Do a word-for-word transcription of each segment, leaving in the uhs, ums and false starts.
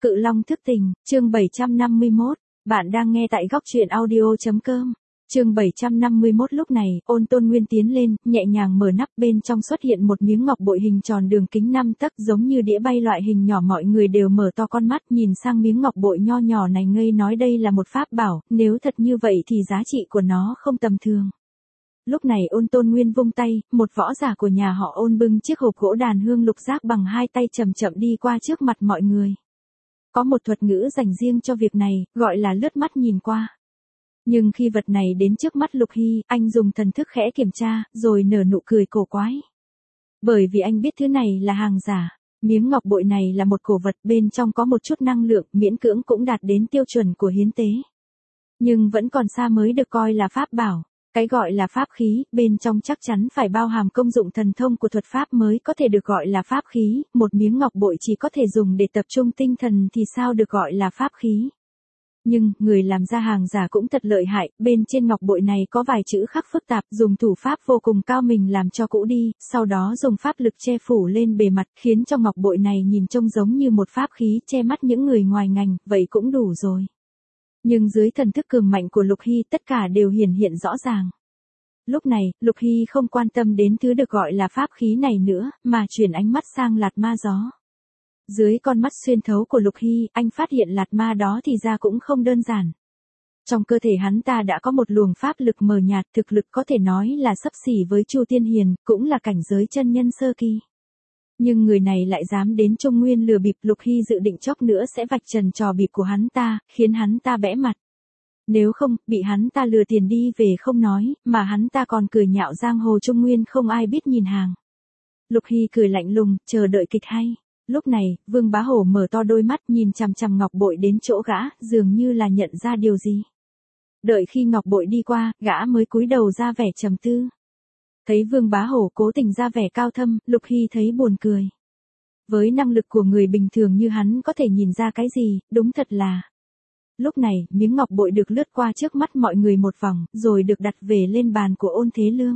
Cự Long thức tình, chương bảy trăm năm mươi mốt, bạn đang nghe tại góc truyện audio.com. Chương bảy trăm năm mươi mốt. Lúc này, Ôn Tôn Nguyên tiến lên, nhẹ nhàng mở nắp, bên trong xuất hiện một miếng ngọc bội hình tròn đường kính năm tấc giống như đĩa bay loại hình nhỏ. Mọi người đều mở to con mắt nhìn sang miếng ngọc bội nho nhỏ này, ngây nói đây là một pháp bảo, nếu thật như vậy thì giá trị của nó không tầm thường. Lúc này Ôn Tôn Nguyên vung tay, một võ giả của nhà họ Ôn bưng chiếc hộp gỗ đàn hương lục giác bằng hai tay chậm chậm đi qua trước mặt mọi người. Có một thuật ngữ dành riêng cho việc này, gọi là lướt mắt nhìn qua. Nhưng khi vật này đến trước mắt Lục Hy, anh dùng thần thức khẽ kiểm tra, rồi nở nụ cười cổ quái. Bởi vì anh biết thứ này là hàng giả. Miếng ngọc bội này là một cổ vật, bên trong có một chút năng lượng, miễn cưỡng cũng đạt đến tiêu chuẩn của hiến tế. Nhưng vẫn còn xa mới được coi là pháp bảo. Cái gọi là pháp khí, bên trong chắc chắn phải bao hàm công dụng thần thông của thuật pháp mới có thể được gọi là pháp khí, một miếng ngọc bội chỉ có thể dùng để tập trung tinh thần thì sao được gọi là pháp khí. Nhưng, người làm ra hàng giả cũng thật lợi hại, bên trên ngọc bội này có vài chữ khắc phức tạp, dùng thủ pháp vô cùng cao mình làm cho cũ đi, sau đó dùng pháp lực che phủ lên bề mặt, khiến cho ngọc bội này nhìn trông giống như một pháp khí che mắt những người ngoài ngành, vậy cũng đủ rồi. Nhưng dưới thần thức cường mạnh của Lục Hy tất cả đều hiển hiện rõ ràng. Lúc này, Lục Hy không quan tâm đến thứ được gọi là pháp khí này nữa, mà chuyển ánh mắt sang lạt ma gió. Dưới con mắt xuyên thấu của Lục Hy, anh phát hiện lạt ma đó thì ra cũng không đơn giản. Trong cơ thể hắn ta đã có một luồng pháp lực mờ nhạt, thực lực có thể nói là xấp xỉ với Chu Tiên Hiền, cũng là cảnh giới chân nhân sơ kỳ. Nhưng người này lại dám đến Trung Nguyên lừa bịp. Lục Hy dự định chốc nữa sẽ vạch trần trò bịp của hắn ta, khiến hắn ta bẽ mặt. Nếu không, bị hắn ta lừa tiền đi về không nói, mà hắn ta còn cười nhạo giang hồ Trung Nguyên không ai biết nhìn hàng. Lục Hy cười lạnh lùng, chờ đợi kịch hay. Lúc này, Vương Bá Hổ mở to đôi mắt nhìn chằm chằm ngọc bội đến chỗ gã, dường như là nhận ra điều gì. Đợi khi ngọc bội đi qua, gã mới cúi đầu ra vẻ trầm tư. Thấy Vương Bá Hổ cố tình ra vẻ cao thâm, Lục Hy thấy buồn cười. Với năng lực của người bình thường như hắn có thể nhìn ra cái gì, đúng thật là. Lúc này, miếng ngọc bội được lướt qua trước mắt mọi người một vòng, rồi được đặt về lên bàn của Ôn Thế Lương.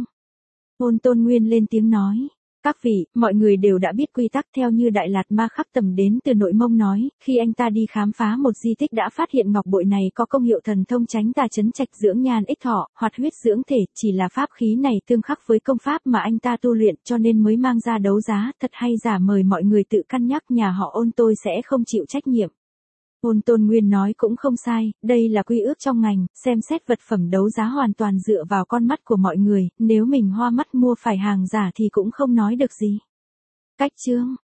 Ôn Tôn Nguyên lên tiếng nói. Các vị, mọi người đều đã biết quy tắc theo như Đại Lạt Ma Khắc Tầm đến từ Nội Mông nói, khi anh ta đi khám phá một di tích đã phát hiện ngọc bội này có công hiệu thần thông tránh tà trấn trạch dưỡng nhan ích thọ, hoạt huyết dưỡng thể, chỉ là pháp khí này tương khắc với công pháp mà anh ta tu luyện cho nên mới mang ra đấu giá, thật hay giả mời mọi người tự cân nhắc, nhà họ Ôn tôi sẽ không chịu trách nhiệm. Ôn Tôn Nguyên nói cũng không sai, đây là quy ước trong ngành, xem xét vật phẩm đấu giá hoàn toàn dựa vào con mắt của mọi người, nếu mình hoa mắt mua phải hàng giả thì cũng không nói được gì. Cách chương,